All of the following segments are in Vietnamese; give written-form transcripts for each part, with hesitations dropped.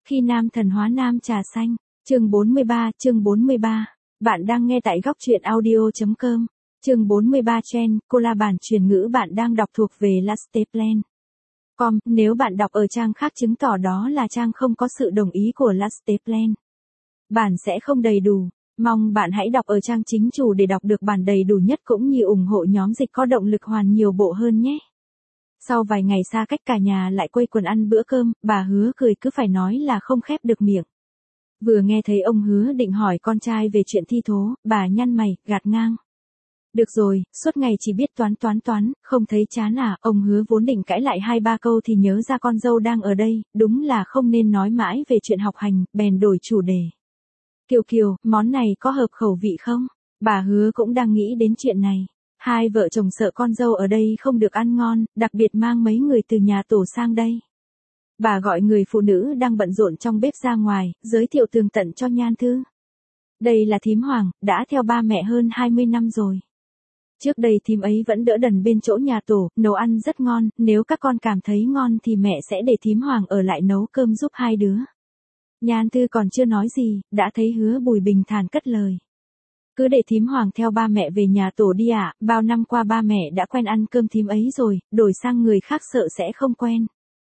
Khi nam thần hóa nam trà xanh, chương 43. Bạn đang nghe tại góc truyện audio.com. Chương 43 Chen, cô là bản truyền ngữ bạn đang đọc thuộc về Lasteplan. Nếu bạn đọc ở trang khác chứng tỏ đó là trang không có sự đồng ý của Lasteplan. Bản sẽ không đầy đủ. Mong bạn hãy đọc ở trang chính chủ để đọc được bản đầy đủ nhất cũng như ủng hộ nhóm dịch có động lực hoàn nhiều bộ hơn nhé. Sau vài ngày xa cách cả nhà lại quây quần ăn bữa cơm, bà Hứa cười cứ phải nói là không khép được miệng. Vừa nghe thấy ông Hứa định hỏi con trai về chuyện thi thố, bà nhăn mày, gạt ngang. Được rồi, suốt ngày chỉ biết toán, không thấy chán à, ông Hứa vốn định cãi lại 2-3 câu thì nhớ ra con dâu đang ở đây, đúng là không nên nói mãi về chuyện học hành, bèn đổi chủ đề. Kiều, món này có hợp khẩu vị không? Bà Hứa cũng đang nghĩ đến chuyện này. Hai vợ chồng sợ con dâu ở đây không được ăn ngon, đặc biệt mang mấy người từ nhà tổ sang đây. Bà gọi người phụ nữ đang bận rộn trong bếp ra ngoài, giới thiệu tường tận cho Nhan Thư. Đây là thím Hoàng, đã theo ba mẹ hơn 20 năm rồi. Trước đây thím ấy vẫn đỡ đần bên chỗ nhà tổ, nấu ăn rất ngon, nếu các con cảm thấy ngon thì mẹ sẽ để thím Hoàng ở lại nấu cơm giúp hai đứa. Nhan Thư còn chưa nói gì, đã thấy Hứa Bùi bình thản cất lời. Cứ để thím Hoàng theo ba mẹ về nhà tổ đi ạ, bao năm qua ba mẹ đã quen ăn cơm thím ấy rồi, đổi sang người khác sợ sẽ không quen.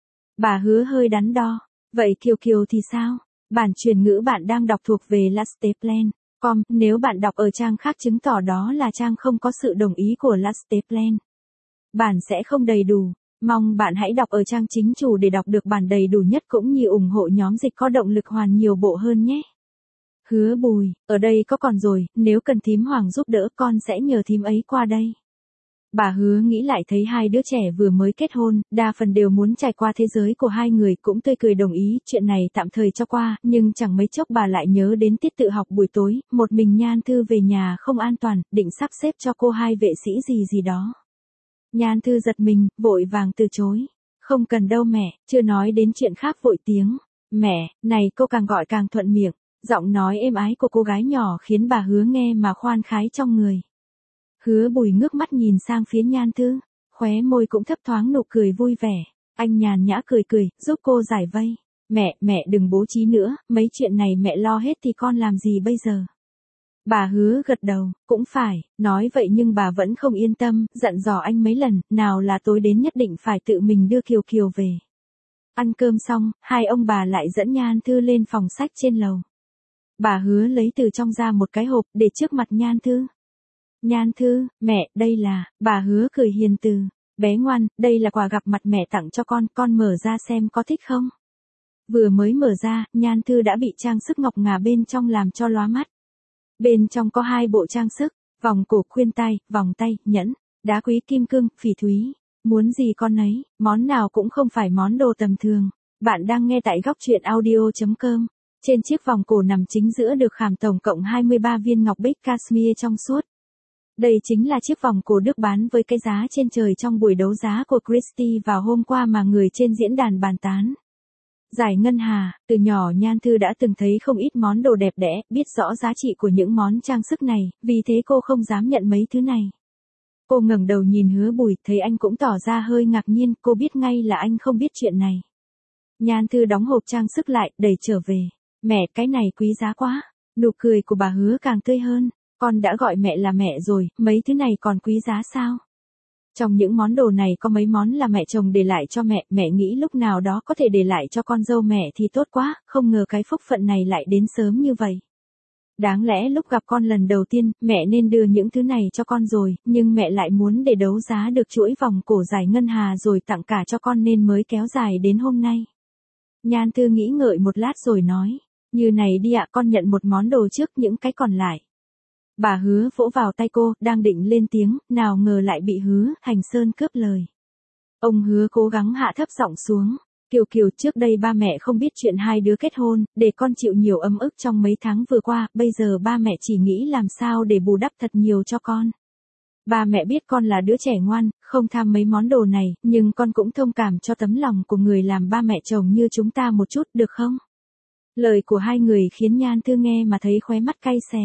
Bà Hứa hơi đắn đo, vậy Kiều thì sao? Bản truyền ngữ bạn đang đọc thuộc về Lasteplan. Nếu bạn đọc ở trang khác chứng tỏ đó là trang không có sự đồng ý của Lasteplan. Bản sẽ không đầy đủ. Mong bạn hãy đọc ở trang chính chủ để đọc được bản đầy đủ nhất cũng như ủng hộ nhóm dịch có động lực hoàn nhiều bộ hơn nhé. Hứa Bùi, ở đây có con rồi, nếu cần thím Hoàng giúp đỡ con sẽ nhờ thím ấy qua đây. Bà Hứa nghĩ lại thấy hai đứa trẻ vừa mới kết hôn, đa phần đều muốn trải qua thế giới của hai người cũng tươi cười đồng ý chuyện này tạm thời cho qua, nhưng chẳng mấy chốc bà lại nhớ đến tiết tự học buổi tối, một mình Nhan Thư về nhà không an toàn, định sắp xếp cho cô hai vệ sĩ gì đó. Nhan Thư giật mình, vội vàng từ chối. Không cần đâu mẹ, chưa nói đến chuyện khác vội tiếng. Mẹ, này cô càng gọi càng thuận miệng. Giọng nói êm ái của cô gái nhỏ khiến bà Hứa nghe mà khoan khái trong người. Hứa Bùi ngước mắt nhìn sang phía Nhan Thư, khóe môi cũng thấp thoáng nụ cười vui vẻ. Anh nhàn nhã cười, giúp cô giải vây. Mẹ đừng bố trí nữa, mấy chuyện này mẹ lo hết thì con làm gì bây giờ? Bà Hứa gật đầu, cũng phải, nói vậy nhưng bà vẫn không yên tâm, dặn dò anh mấy lần, nào là tối đến nhất định phải tự mình đưa Kiều về. Ăn cơm xong, hai ông bà lại dẫn Nhan Thư lên phòng sách trên lầu. Bà Hứa lấy từ trong ra một cái hộp để trước mặt Nhan Thư. Nhan Thư, mẹ, đây là, bà Hứa cười hiền từ. Bé ngoan, đây là quà gặp mặt mẹ tặng cho con mở ra xem có thích không? Vừa mới mở ra, Nhan Thư đã bị trang sức ngọc ngà bên trong làm cho lóa mắt. Bên trong có 2 bộ trang sức, vòng cổ khuyên tai, vòng tay, nhẫn, đá quý kim cương, phỉ thúy. Muốn gì con nấy, món nào cũng không phải món đồ tầm thường. Bạn đang nghe tại góc truyện audio.com. Trên chiếc vòng cổ nằm chính giữa được khảm tổng cộng 23 viên ngọc bích cashmere trong suốt. Đây chính là chiếc vòng cổ được bán với cái giá trên trời trong buổi đấu giá của Christie vào hôm qua mà người trên diễn đàn bàn tán. Giải ngân hà, từ nhỏ Nhan Thư đã từng thấy không ít món đồ đẹp đẽ, biết rõ giá trị của những món trang sức này, vì thế cô không dám nhận mấy thứ này. Cô ngẩng đầu nhìn Hứa Bùi, thấy anh cũng tỏ ra hơi ngạc nhiên, cô biết ngay là anh không biết chuyện này. Nhan Thư đóng hộp trang sức lại, đẩy trở về. Mẹ, cái này quý giá quá. Nụ cười của bà Hứa càng tươi hơn. Con đã gọi mẹ là mẹ rồi, mấy thứ này còn quý giá sao? Trong những món đồ này có mấy món là mẹ chồng để lại cho mẹ nghĩ lúc nào đó có thể để lại cho con dâu mẹ thì tốt quá, không ngờ cái phúc phận này lại đến sớm như vậy. Đáng lẽ lúc gặp con lần đầu tiên, mẹ nên đưa những thứ này cho con rồi, nhưng mẹ lại muốn để đấu giá được chuỗi vòng cổ giải ngân hà rồi tặng cả cho con nên mới kéo dài đến hôm nay. Nhan Thư nghĩ ngợi một lát rồi nói, như này đi ạ, con nhận một món đồ trước những cái còn lại. Bà Hứa vỗ vào tay cô, đang định lên tiếng, nào ngờ lại bị Hứa Hành Sơn cướp lời. Ông Hứa cố gắng hạ thấp giọng xuống. Kiều, trước đây ba mẹ không biết chuyện hai đứa kết hôn, để con chịu nhiều ấm ức trong mấy tháng vừa qua, bây giờ ba mẹ chỉ nghĩ làm sao để bù đắp thật nhiều cho con. Ba mẹ biết con là đứa trẻ ngoan, không tham mấy món đồ này, nhưng con cũng thông cảm cho tấm lòng của người làm ba mẹ chồng như chúng ta một chút, được không? Lời của hai người khiến Nhan Thư nghe mà thấy khóe mắt cay xè.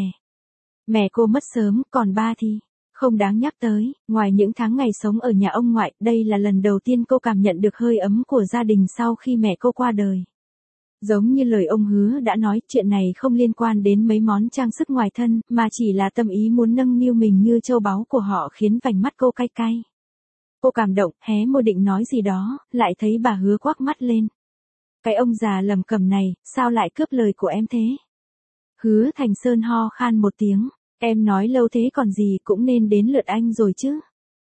Mẹ cô mất sớm, còn ba thì không đáng nhắc tới, ngoài những tháng ngày sống ở nhà ông ngoại, đây là lần đầu tiên cô cảm nhận được hơi ấm của gia đình sau khi mẹ cô qua đời. Giống như lời ông Hứa đã nói, chuyện này không liên quan đến mấy món trang sức ngoài thân, mà chỉ là tâm ý muốn nâng niu mình như châu báu của họ khiến vành mắt cô cay cay. Cô cảm động, hé môi định nói gì đó, lại thấy bà Hứa quắc mắt lên. Cái ông già lầm cẩm này, sao lại cướp lời của em thế? Hứa Thành Sơn ho khan một tiếng, em nói lâu thế còn gì cũng nên đến lượt anh rồi chứ.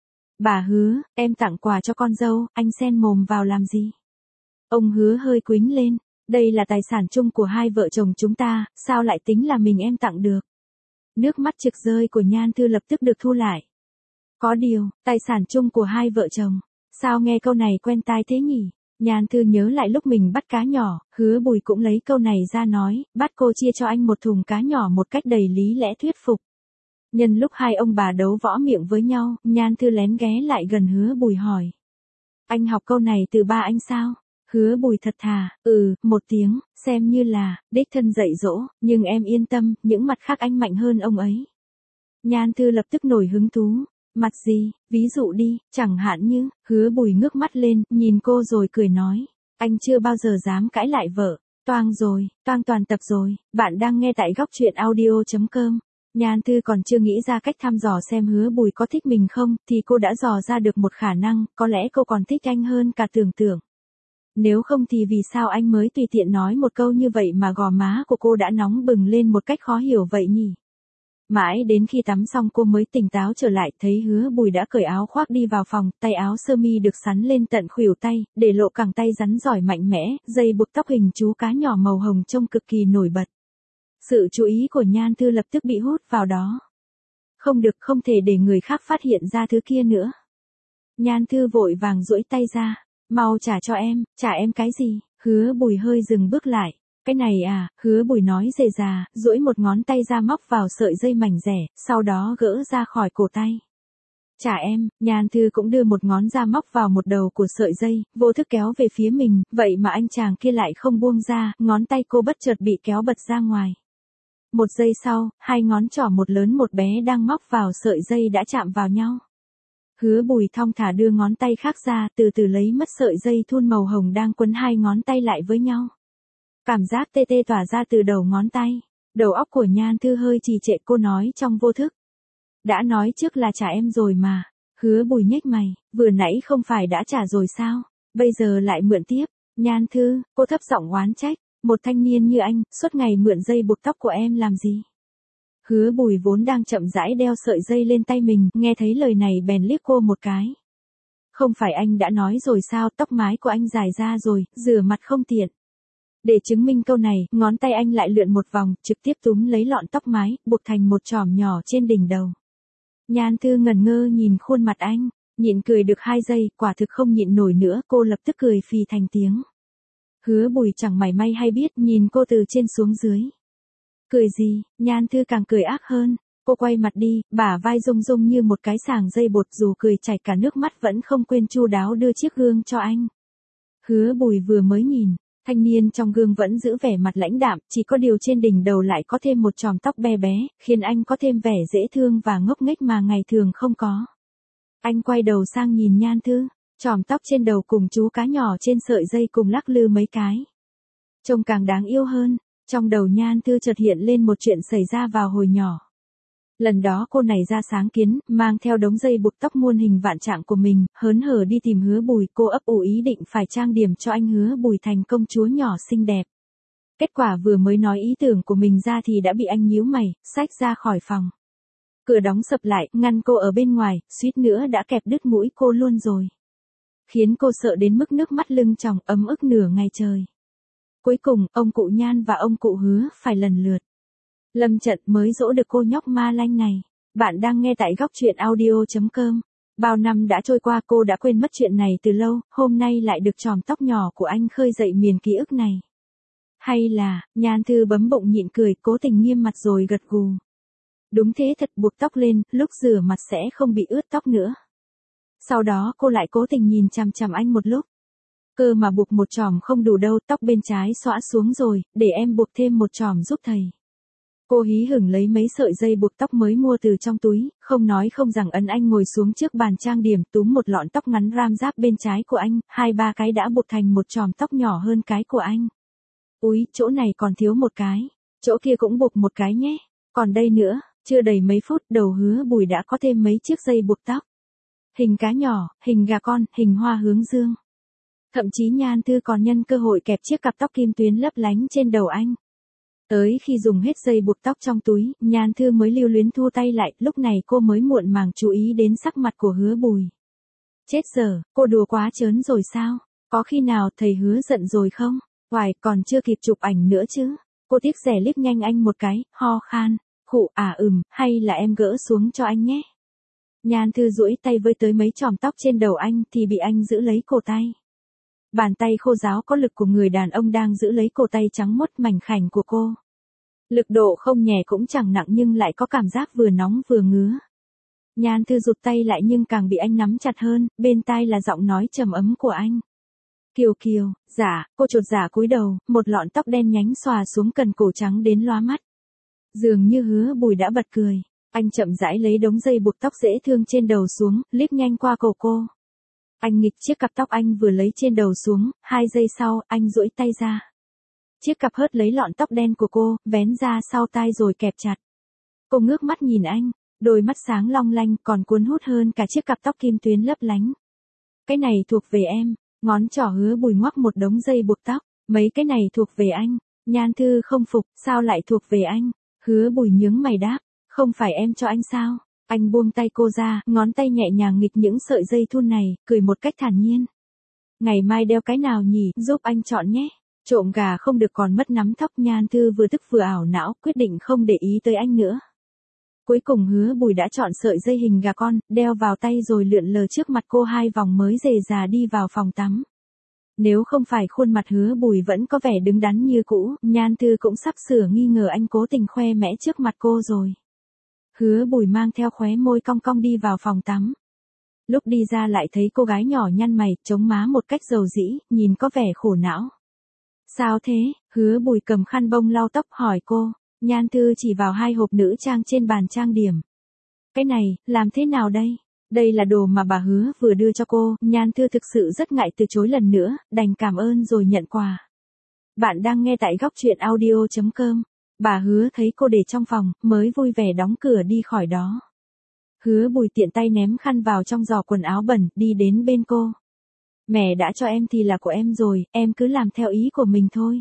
Bà Hứa, em tặng quà cho con dâu, anh xen mồm vào làm gì? Ông Hứa hơi quĩnh lên, đây là tài sản chung của hai vợ chồng chúng ta, sao lại tính là mình em tặng được? Nước mắt trực rơi của Nhan Thư lập tức được thu lại. Có điều, tài sản chung của hai vợ chồng, sao nghe câu này quen tai thế nhỉ? Nhan Thư nhớ lại lúc mình bắt cá nhỏ, Hứa Bùi cũng lấy câu này ra nói, bắt cô chia cho anh một thùng cá nhỏ một cách đầy lý lẽ thuyết phục. Nhân lúc hai ông bà đấu võ miệng với nhau, Nhan Thư lén ghé lại gần Hứa Bùi hỏi. Anh học câu này từ ba anh sao? Hứa Bùi thật thà, một tiếng, xem như là, đích thân dạy dỗ, nhưng em yên tâm, những mặt khác anh mạnh hơn ông ấy. Nhan Thư lập tức nổi hứng thú. Mặt gì, ví dụ đi, chẳng hạn như, Hứa Bùi ngước mắt lên, nhìn cô rồi cười nói. Anh chưa bao giờ dám cãi lại vợ. Toang rồi, toang toàn tập rồi, bạn đang nghe tại góc truyện audio.com. Nhan Thư còn chưa nghĩ ra cách thăm dò xem Hứa Bùi có thích mình không, thì cô đã dò ra được một khả năng, có lẽ cô còn thích anh hơn cả tưởng tượng. Nếu không thì vì sao anh mới tùy tiện nói một câu như vậy mà gò má của cô đã nóng bừng lên một cách khó hiểu vậy nhỉ? Mãi đến khi tắm xong cô mới tỉnh táo trở lại, thấy Hứa Bùi đã cởi áo khoác đi vào phòng, tay áo sơ mi được xắn lên tận khuỷu tay, để lộ cẳng tay rắn giỏi mạnh mẽ, dây buộc tóc hình chú cá nhỏ màu hồng trông cực kỳ nổi bật. Sự chú ý của Nhan Thư lập tức bị hút vào đó. Không được, không thể để người khác phát hiện ra thứ kia nữa. Nhan Thư vội vàng duỗi tay ra, mau trả cho em, trả em cái gì? Hứa Bùi hơi dừng bước lại. Cái này à, Hứa Bùi nói rề rà, duỗi một ngón tay ra móc vào sợi dây mảnh rẻ, sau đó gỡ ra khỏi cổ tay. Trả em, Nhan Thư cũng đưa một ngón ra móc vào một đầu của sợi dây, vô thức kéo về phía mình, vậy mà anh chàng kia lại không buông ra, ngón tay cô bất chợt bị kéo bật ra ngoài. Một giây sau, hai ngón trỏ một lớn một bé đang móc vào sợi dây đã chạm vào nhau. Hứa Bùi thong thả đưa ngón tay khác ra, từ từ lấy mất sợi dây thun màu hồng đang quấn hai ngón tay lại với nhau. Cảm giác tê tê tỏa ra từ đầu ngón tay. Đầu óc của Nhan Thư hơi trì trệ, cô nói trong vô thức. Đã nói trước là trả em rồi mà. Hứa Bùi nhếch mày, vừa nãy không phải đã trả rồi sao? Bây giờ lại mượn tiếp. Nhan Thư, cô thấp giọng oán trách. Một thanh niên như anh, suốt ngày mượn dây buộc tóc của em làm gì? Hứa Bùi vốn đang chậm rãi đeo sợi dây lên tay mình, nghe thấy lời này bèn liếc cô một cái. Không phải anh đã nói rồi sao, tóc mái của anh dài ra rồi, rửa mặt không tiện. Để chứng minh câu này, ngón tay anh lại lượn một vòng, trực tiếp túm lấy lọn tóc mái, buộc thành một chòm nhỏ trên đỉnh đầu. Nhan Thư ngẩn ngơ nhìn khuôn mặt anh, nhịn cười được 2 giây, quả thực không nhịn nổi nữa, cô lập tức cười phì thành tiếng. Hứa Bùi chẳng mảy may hay biết, nhìn cô từ trên xuống dưới. Cười gì? Nhan Thư càng cười ác hơn. Cô quay mặt đi, bả vai rung rung như một cái sàng dây bột, dù cười chảy cả nước mắt vẫn không quên chu đáo đưa chiếc gương cho anh. Hứa Bùi vừa mới nhìn, thanh niên trong gương vẫn giữ vẻ mặt lãnh đạm, chỉ có điều trên đỉnh đầu lại có thêm một chòm tóc be bé, khiến anh có thêm vẻ dễ thương và ngốc nghếch mà ngày thường không có. Anh quay đầu sang nhìn Nhan Thư, chòm tóc trên đầu cùng chú cá nhỏ trên sợi dây cùng lắc lư mấy cái. Trông càng đáng yêu hơn. Trong đầu Nhan Thư chợt hiện lên một chuyện xảy ra vào hồi nhỏ. Lần đó cô nảy ra sáng kiến, mang theo đống dây buộc tóc muôn hình vạn trạng của mình, hớn hở đi tìm Hứa Bùi, cô ấp ủ ý định phải trang điểm cho anh Hứa Bùi thành công chúa nhỏ xinh đẹp. Kết quả vừa mới nói ý tưởng của mình ra thì đã bị anh nhíu mày, xách ra khỏi phòng. Cửa đóng sập lại, ngăn cô ở bên ngoài, suýt nữa đã kẹp đứt mũi cô luôn rồi. Khiến cô sợ đến mức nước mắt lưng tròng, ấm ức nửa ngày trời. Cuối cùng, ông cụ Nhan và ông cụ Hứa phải lần lượt lâm trận mới dỗ được cô nhóc ma lanh này. Bạn đang nghe tại góc truyện audio.com. Bao năm đã trôi qua, cô đã quên mất chuyện này từ lâu, hôm nay lại được chòm tóc nhỏ của anh khơi dậy miền ký ức này. Hay là, Nhan Thư bấm bụng nhịn cười, cố tình nghiêm mặt rồi gật gù. Đúng thế thật, buộc tóc lên, lúc rửa mặt sẽ không bị ướt tóc nữa. Sau đó cô lại cố tình nhìn chằm chằm anh một lúc. Cơ mà buộc một chòm không đủ đâu, tóc bên trái xõa xuống rồi, để em buộc thêm một chòm giúp thầy. Cô hí hửng lấy mấy sợi dây buộc tóc mới mua từ trong túi, không nói không rằng ấn anh ngồi xuống trước bàn trang điểm, túm một lọn tóc ngắn ram giáp bên trái của anh, 2-3 cái đã buộc thành một chòm tóc nhỏ hơn cái của anh. Úi, chỗ này còn thiếu một cái, chỗ kia cũng buộc một cái nhé, còn đây nữa, chưa đầy mấy phút đầu Hứa Bùi đã có thêm mấy chiếc dây buộc tóc. Hình cá nhỏ, hình gà con, hình hoa hướng dương. Thậm chí Nhan Thư còn nhân cơ hội kẹp chiếc cặp tóc kim tuyến lấp lánh trên đầu anh. Tới khi dùng hết dây buộc tóc trong túi, Nhan Thư mới lưu luyến thu tay lại, lúc này cô mới muộn màng chú ý đến sắc mặt của Hứa Bùi. Chết giờ, cô đùa quá trớn rồi sao? Có khi nào thầy Hứa giận rồi không? Hoài, còn chưa kịp chụp ảnh nữa chứ. Cô tiếc rẻ liếc nhanh anh một cái, ho khan, khụ hay là em gỡ xuống cho anh nhé. Nhan Thư duỗi tay với tới mấy chòm tóc trên đầu anh thì bị anh giữ lấy cổ tay. Bàn tay khô ráo có lực của người đàn ông đang giữ lấy cổ tay trắng muốt mảnh khảnh của cô. Lực độ không nhẹ cũng chẳng nặng nhưng lại có cảm giác vừa nóng vừa ngứa. Nhan Thư rụt tay lại nhưng càng bị anh nắm chặt hơn, bên tai là giọng nói trầm ấm của anh. Kiều Kiều, dạ, cô chột dạ cúi đầu, một lọn tóc đen nhánh xòa xuống cần cổ trắng đến lóa mắt. Dường như Hứa Bùi đã bật cười, anh chậm rãi lấy đống dây buộc tóc dễ thương trên đầu xuống, liếc nhanh qua cổ cô. Anh nghịch chiếc cặp tóc anh vừa lấy trên đầu xuống, 2 giây sau, anh duỗi tay ra. Chiếc cặp hớt lấy lọn tóc đen của cô, vén ra sau tai rồi kẹp chặt. Cô ngước mắt nhìn anh, đôi mắt sáng long lanh còn cuốn hút hơn cả chiếc cặp tóc kim tuyến lấp lánh. Cái này thuộc về em, ngón trỏ Hứa Bùi ngoắc một đống dây buộc tóc, mấy cái này thuộc về anh. Nhan Thư không phục, sao lại thuộc về anh? Hứa Bùi nhướng mày đáp, không phải em cho anh sao? Anh buông tay cô ra, ngón tay nhẹ nhàng nghịch những sợi dây thun này, cười một cách thản nhiên. Ngày mai đeo cái nào nhỉ, giúp anh chọn nhé. Trộm gà không được còn mất nắm tóc. Nhan Thư vừa tức vừa ảo não, quyết định không để ý tới anh nữa. Cuối cùng Hứa Bùi đã chọn sợi dây hình gà con, đeo vào tay rồi lượn lờ trước mặt cô 2 vòng mới rề rà đi vào phòng tắm. Nếu không phải khuôn mặt Hứa Bùi vẫn có vẻ đứng đắn như cũ, Nhan Thư cũng sắp sửa nghi ngờ anh cố tình khoe mẽ trước mặt cô rồi. Hứa Bùi mang theo khóe môi cong cong đi vào phòng tắm. Lúc đi ra lại thấy cô gái nhỏ nhăn mày, chống má một cách dầu dĩ, nhìn có vẻ khổ não. Sao thế? Hứa Bùi cầm khăn bông lau tóc hỏi cô. Nhan Thư chỉ vào 2 hộp nữ trang trên bàn trang điểm. Cái này, làm thế nào đây? Đây là đồ mà bà Hứa vừa đưa cho cô. Nhan Thư thực sự rất ngại từ chối lần nữa, đành cảm ơn rồi nhận quà. Bạn đang nghe tại góc truyện audio.com. Bà Hứa thấy cô để trong phòng, mới vui vẻ đóng cửa đi khỏi đó. Hứa Bùi tiện tay ném khăn vào trong giỏ quần áo bẩn, đi đến bên cô. Mẹ đã cho em thì là của em rồi, em cứ làm theo ý của mình thôi.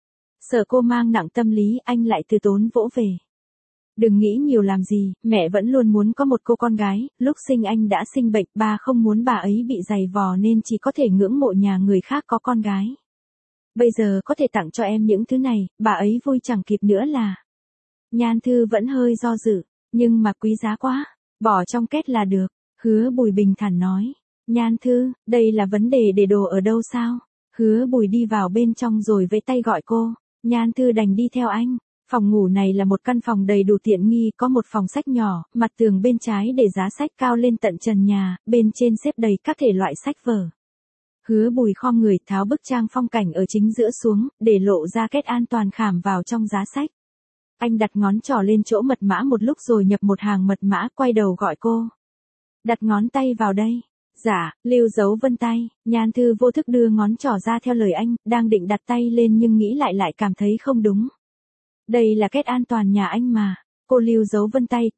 Sợ cô mang nặng tâm lý, anh lại từ tốn vỗ về. Đừng nghĩ nhiều làm gì, mẹ vẫn luôn muốn có một cô con gái, lúc sinh anh đã sinh bệnh, ba không muốn bà ấy bị dày vò nên chỉ có thể ngưỡng mộ nhà người khác có con gái. Bây giờ có thể tặng cho em những thứ này, bà ấy vui chẳng kịp nữa là. Nhan Thư vẫn hơi do dự, nhưng mà quý giá quá, bỏ trong két là được. Hứa Bùi bình thản nói. Nhan Thư, đây là vấn đề để đồ ở đâu sao? Hứa Bùi đi vào bên trong rồi vẫy tay gọi cô. Nhan Thư đành đi theo anh. Phòng ngủ này là một căn phòng đầy đủ tiện nghi, có một phòng sách nhỏ, mặt tường bên trái để giá sách cao lên tận trần nhà, bên trên xếp đầy các thể loại sách vở. Hứa Bùi khom người tháo bức trang phong cảnh ở chính giữa xuống, để lộ ra kết an toàn khảm vào trong giá sách. Anh đặt ngón trỏ lên chỗ mật mã một lúc rồi nhập một hàng mật mã, quay đầu gọi cô. Đặt ngón tay vào đây. Dạ, lưu dấu vân tay. Nhan Thư vô thức đưa ngón trỏ ra theo lời anh, đang định đặt tay lên nhưng nghĩ lại cảm thấy không đúng. Đây là kết an toàn nhà anh mà. Cô lưu dấu vân tay,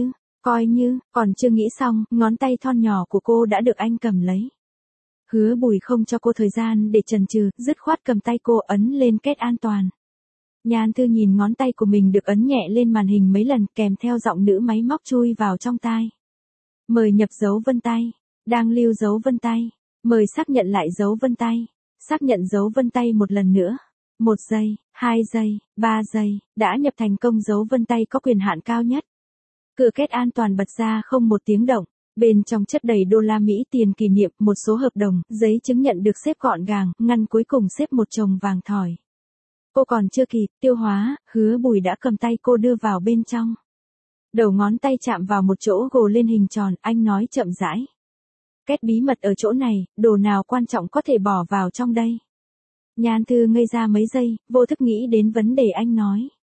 coi như, còn chưa nghĩ xong, ngón tay thon nhỏ của cô đã được anh cầm lấy. Hứa Bùi không cho cô thời gian để chần chừ, dứt khoát cầm tay cô ấn lên kết an toàn. Nhan Thư nhìn ngón tay của mình được ấn nhẹ lên màn hình mấy lần, kèm theo giọng nữ máy móc chui vào trong tai. Mời nhập dấu vân tay. Đang lưu dấu vân tay. Mời xác nhận lại dấu vân tay. Xác nhận dấu vân tay một lần nữa. 1 giây, 2 giây, 3 giây, đã nhập thành công dấu vân tay có quyền hạn cao nhất. Cửa kết an toàn bật ra không một tiếng động. Bên trong chất đầy đô la Mỹ tiền kỷ niệm, một số hợp đồng, giấy chứng nhận được xếp gọn gàng, ngăn cuối cùng xếp một chồng vàng thỏi. Cô còn chưa kịp tiêu hóa, Hứa Bùi đã cầm tay cô đưa vào bên trong. Đầu ngón tay chạm vào một chỗ gồ lên hình tròn, anh nói chậm rãi. Kết bí mật ở chỗ này, đồ nào quan trọng có thể bỏ vào trong đây. Nhan Thư ngây ra mấy giây, vô thức nghĩ đến vấn đề anh nói.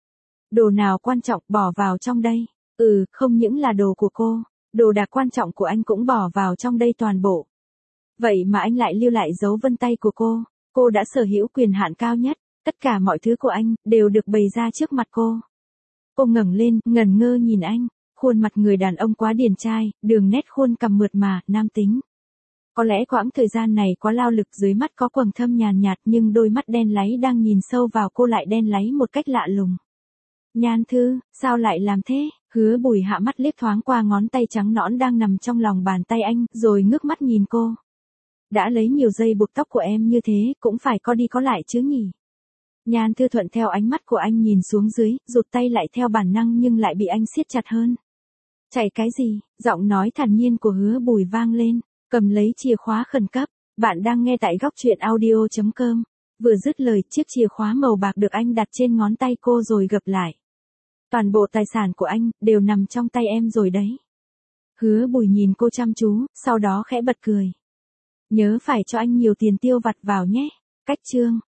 Đồ nào quan trọng bỏ vào trong đây? Không những là đồ của cô, đồ đạc quan trọng của anh cũng bỏ vào trong đây toàn bộ. Vậy mà anh lại lưu lại dấu vân tay của cô đã sở hữu quyền hạn cao nhất. Tất cả mọi thứ của anh, đều được bày ra trước mặt cô. Cô ngẩng lên, ngẩn ngơ nhìn anh, khuôn mặt người đàn ông quá điển trai, đường nét khuôn cằm mượt mà, nam tính. Có lẽ quãng thời gian này quá lao lực dưới mắt có quầng thâm nhàn nhạt nhưng đôi mắt đen láy đang nhìn sâu vào cô lại đen láy một cách lạ lùng. Nhan Thư, sao lại làm thế? Hứa Bùi hạ mắt liếc thoáng qua ngón tay trắng nõn đang nằm trong lòng bàn tay anh, rồi ngước mắt nhìn cô. Đã lấy nhiều dây buộc tóc của em như thế, cũng phải có đi có lại chứ nhỉ? Nhan Thư thuận theo ánh mắt của anh nhìn xuống dưới, rụt tay lại theo bản năng nhưng lại bị anh siết chặt hơn. Chạy cái gì? Giọng nói thản nhiên của Hứa Bùi vang lên, cầm lấy chìa khóa khẩn cấp. Bạn đang nghe tại góc truyện audio.com. Vừa dứt lời, chiếc chìa khóa màu bạc được anh đặt trên ngón tay cô rồi gập lại. Toàn bộ tài sản của anh, đều nằm trong tay em rồi đấy. Hứa Bùi nhìn cô chăm chú, sau đó khẽ bật cười. Nhớ phải cho anh nhiều tiền tiêu vặt vào nhé. Cách chương.